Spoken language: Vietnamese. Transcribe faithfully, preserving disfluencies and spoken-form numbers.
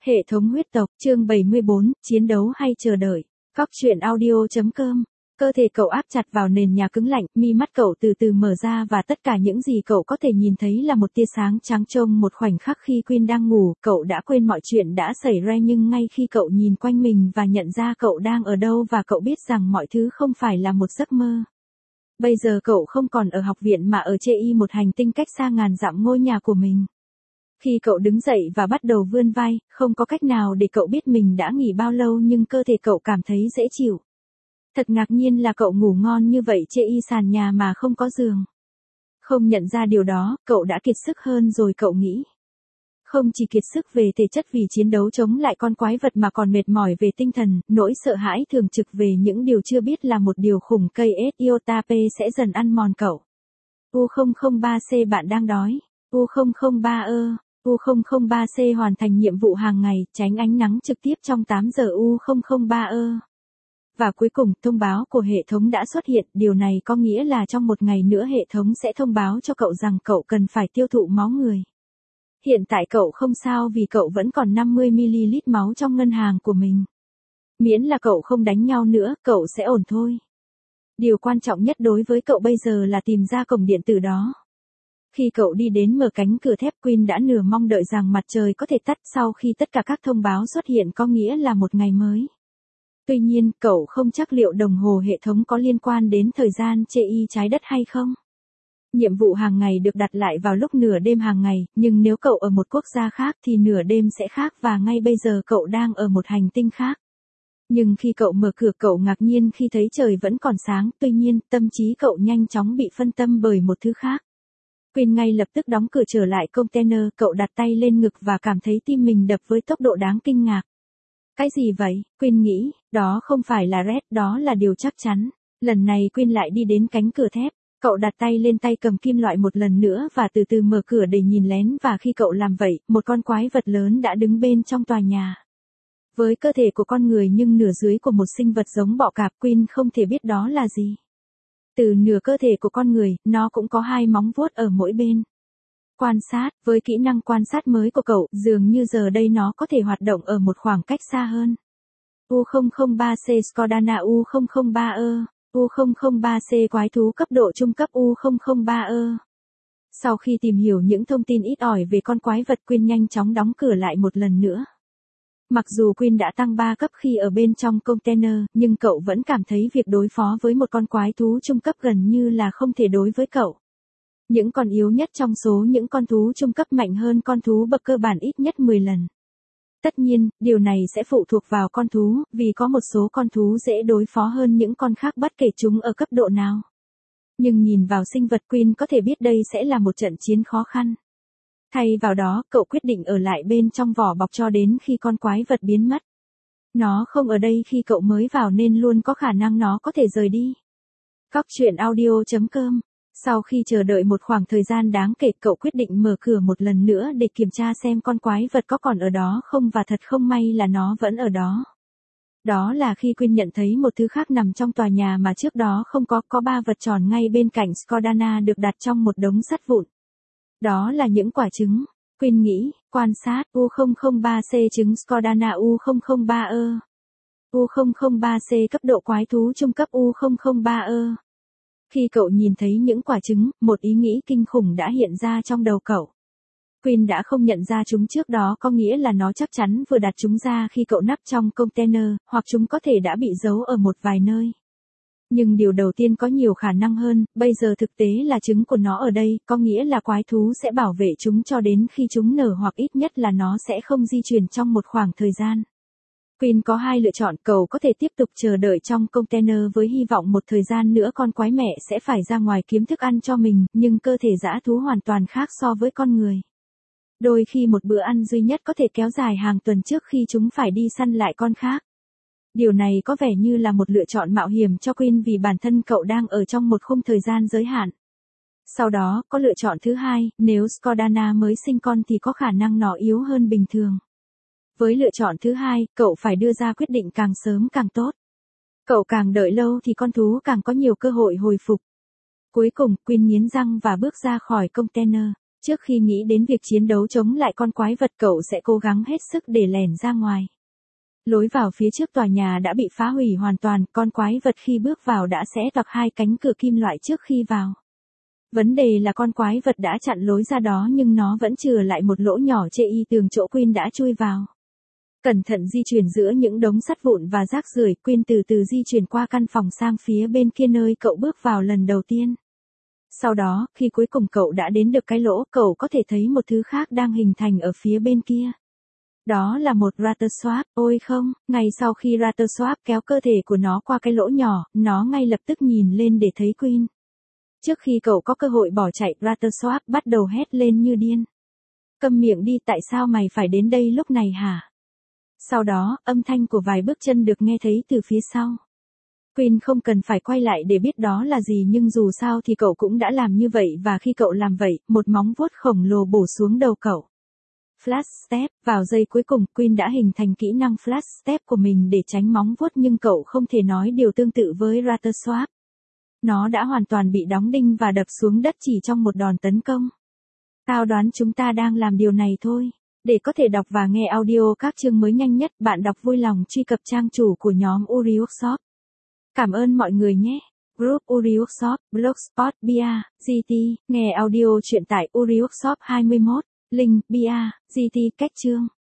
Hệ thống huyết tộc, chương bảy mươi bốn, chiến đấu hay chờ đợi. Cóc truyện audio.com. Cơ thể cậu áp chặt vào nền nhà cứng lạnh, mi mắt cậu từ từ mở ra và tất cả những gì cậu có thể nhìn thấy là một tia sáng trắng trong một khoảnh khắc khi Queen đang ngủ, cậu đã quên mọi chuyện đã xảy ra nhưng ngay khi cậu nhìn quanh mình và nhận ra cậu đang ở đâu và cậu biết rằng mọi thứ không phải là một giấc mơ. Bây giờ cậu không còn ở học viện mà ở trên một hành tinh cách xa ngàn dặm ngôi nhà của mình. Khi cậu đứng dậy và bắt đầu vươn vai, không có cách nào để cậu biết mình đã nghỉ bao lâu nhưng cơ thể cậu cảm thấy dễ chịu. Thật ngạc nhiên là cậu ngủ ngon như vậy trên sàn nhà mà không có giường. Không nhận ra điều đó, cậu đã kiệt sức hơn rồi cậu nghĩ. Không chỉ kiệt sức về thể chất vì chiến đấu chống lại con quái vật mà còn mệt mỏi về tinh thần, nỗi sợ hãi thường trực về những điều chưa biết là một điều khủng cây S iota P sẽ dần ăn mòn cậu. U không không ba C bạn đang đói. U không không ba ơ. U không không ba C hoàn thành nhiệm vụ hàng ngày, tránh ánh nắng trực tiếp trong tám giờ U không không ba ơ. Và cuối cùng, thông báo của hệ thống đã xuất hiện, điều này có nghĩa là trong một ngày nữa hệ thống sẽ thông báo cho cậu rằng cậu cần phải tiêu thụ máu người. Hiện tại cậu không sao vì cậu vẫn còn năm mươi mi-li-lít máu trong ngân hàng của mình. Miễn là cậu không đánh nhau nữa, cậu sẽ ổn thôi. Điều quan trọng nhất đối với cậu bây giờ là tìm ra cổng điện tử đó. Khi cậu đi đến mở cánh cửa thép, Queen đã nửa mong đợi rằng mặt trời có thể tắt sau khi tất cả các thông báo xuất hiện có nghĩa là một ngày mới. Tuy nhiên, cậu không chắc liệu đồng hồ hệ thống có liên quan đến thời gian trên trái đất hay không. Nhiệm vụ hàng ngày được đặt lại vào lúc nửa đêm hàng ngày, nhưng nếu cậu ở một quốc gia khác thì nửa đêm sẽ khác và ngay bây giờ cậu đang ở một hành tinh khác. Nhưng khi cậu mở cửa cậu ngạc nhiên khi thấy trời vẫn còn sáng, tuy nhiên tâm trí cậu nhanh chóng bị phân tâm bởi một thứ khác. Queen ngay lập tức đóng cửa trở lại container, cậu đặt tay lên ngực và cảm thấy tim mình đập với tốc độ đáng kinh ngạc. Cái gì vậy? Queen nghĩ, đó không phải là Red, đó là điều chắc chắn. Lần này Queen lại đi đến cánh cửa thép, cậu đặt tay lên tay cầm kim loại một lần nữa và từ từ mở cửa để nhìn lén và khi cậu làm vậy, một con quái vật lớn đã đứng bên trong tòa nhà. Với cơ thể của con người nhưng nửa dưới của một sinh vật giống bọ cạp, Queen không thể biết đó là gì. Từ nửa cơ thể của con người, nó cũng có hai móng vuốt ở mỗi bên. Quan sát, với kỹ năng quan sát mới của cậu, dường như giờ đây nó có thể hoạt động ở một khoảng cách xa hơn. U không không ba C Skodana U không không ba ơ. U không không ba C quái thú cấp độ trung cấp U không không ba ơ. Sau khi tìm hiểu những thông tin ít ỏi về con quái vật, Queen nhanh chóng đóng cửa lại một lần nữa. Mặc dù Queen đã tăng ba cấp khi ở bên trong container, nhưng cậu vẫn cảm thấy việc đối phó với một con quái thú trung cấp gần như là không thể đối với cậu. Những con yếu nhất trong số những con thú trung cấp mạnh hơn con thú bậc cơ bản ít nhất mười lần. Tất nhiên, điều này sẽ phụ thuộc vào con thú, vì có một số con thú dễ đối phó hơn những con khác bất kể chúng ở cấp độ nào. Nhưng nhìn vào sinh vật, Queen có thể biết đây sẽ là một trận chiến khó khăn. Thay vào đó, cậu quyết định ở lại bên trong vỏ bọc cho đến khi con quái vật biến mất. Nó không ở đây khi cậu mới vào nên luôn có khả năng nó có thể rời đi. Cóc truyện audio.com. Sau khi chờ đợi một khoảng thời gian đáng kể, cậu quyết định mở cửa một lần nữa để kiểm tra xem con quái vật có còn ở đó không và thật không may là nó vẫn ở đó. Đó là khi Queen nhận thấy một thứ khác nằm trong tòa nhà mà trước đó không có, có ba vật tròn ngay bên cạnh Skodana được đặt trong một đống sắt vụn. Đó là những quả trứng. Queen nghĩ, quan sát, U không không ba C trứng Skodana U không không ba ơ. U không không ba C cấp độ quái thú trung cấp U không không ba ơ. Khi cậu nhìn thấy những quả trứng, một ý nghĩ kinh khủng đã hiện ra trong đầu cậu. Queen đã không nhận ra chúng trước đó có nghĩa là nó chắc chắn vừa đặt chúng ra khi cậu nắp trong container, hoặc chúng có thể đã bị giấu ở một vài nơi. Nhưng điều đầu tiên có nhiều khả năng hơn, bây giờ thực tế là trứng của nó ở đây, có nghĩa là quái thú sẽ bảo vệ chúng cho đến khi chúng nở hoặc ít nhất là nó sẽ không di chuyển trong một khoảng thời gian. Queen có hai lựa chọn, cậu có thể tiếp tục chờ đợi trong container với hy vọng một thời gian nữa con quái mẹ sẽ phải ra ngoài kiếm thức ăn cho mình, nhưng cơ thể dã thú hoàn toàn khác so với con người. Đôi khi một bữa ăn duy nhất có thể kéo dài hàng tuần trước khi chúng phải đi săn lại con khác. Điều này có vẻ như là một lựa chọn mạo hiểm cho Queen vì bản thân cậu đang ở trong một khung thời gian giới hạn. Sau đó, có lựa chọn thứ hai, nếu Skodana mới sinh con thì có khả năng nó yếu hơn bình thường. Với lựa chọn thứ hai, cậu phải đưa ra quyết định càng sớm càng tốt. Cậu càng đợi lâu thì con thú càng có nhiều cơ hội hồi phục. Cuối cùng, Queen nghiến răng và bước ra khỏi container. Trước khi nghĩ đến việc chiến đấu chống lại con quái vật cậu sẽ cố gắng hết sức để lẻn ra ngoài. Lối vào phía trước tòa nhà đã bị phá hủy hoàn toàn, con quái vật khi bước vào đã xé toạc hai cánh cửa kim loại trước khi vào. Vấn đề là con quái vật đã chặn lối ra đó nhưng nó vẫn chừa lại một lỗ nhỏ chê y tường chỗ Queen đã chui vào. Cẩn thận di chuyển giữa những đống sắt vụn và rác rưởi, Queen từ từ di chuyển qua căn phòng sang phía bên kia nơi cậu bước vào lần đầu tiên. Sau đó, khi cuối cùng cậu đã đến được cái lỗ, cậu có thể thấy một thứ khác đang hình thành ở phía bên kia. Đó là một Rattleswap, ôi không, ngay sau khi Rattleswap kéo cơ thể của nó qua cái lỗ nhỏ, nó ngay lập tức nhìn lên để thấy Queen. Trước khi cậu có cơ hội bỏ chạy, Rattleswap bắt đầu hét lên như điên. Câm miệng đi, tại sao mày phải đến đây lúc này hả? Sau đó, âm thanh của vài bước chân được nghe thấy từ phía sau. Queen không cần phải quay lại để biết đó là gì nhưng dù sao thì cậu cũng đã làm như vậy và khi cậu làm vậy, một móng vuốt khổng lồ bổ xuống đầu cậu. Flash Step, vào giây cuối cùng, Queen đã hình thành kỹ năng Flash Step của mình để tránh móng vuốt nhưng cậu không thể nói điều tương tự với Rattleswap. Nó đã hoàn toàn bị đóng đinh và đập xuống đất chỉ trong một đòn tấn công. Tao đoán chúng ta đang làm điều này thôi. Để có thể đọc và nghe audio các chương mới nhanh nhất, bạn đọc vui lòng truy cập trang chủ của nhóm Uri Workshop. Cảm ơn mọi người nhé. Group Uri Workshop, Blogspot, Bia, giê tê, nghe audio truyện tại Uri Workshop hai mươi mốt, link, Bia, giê tê, cách chương.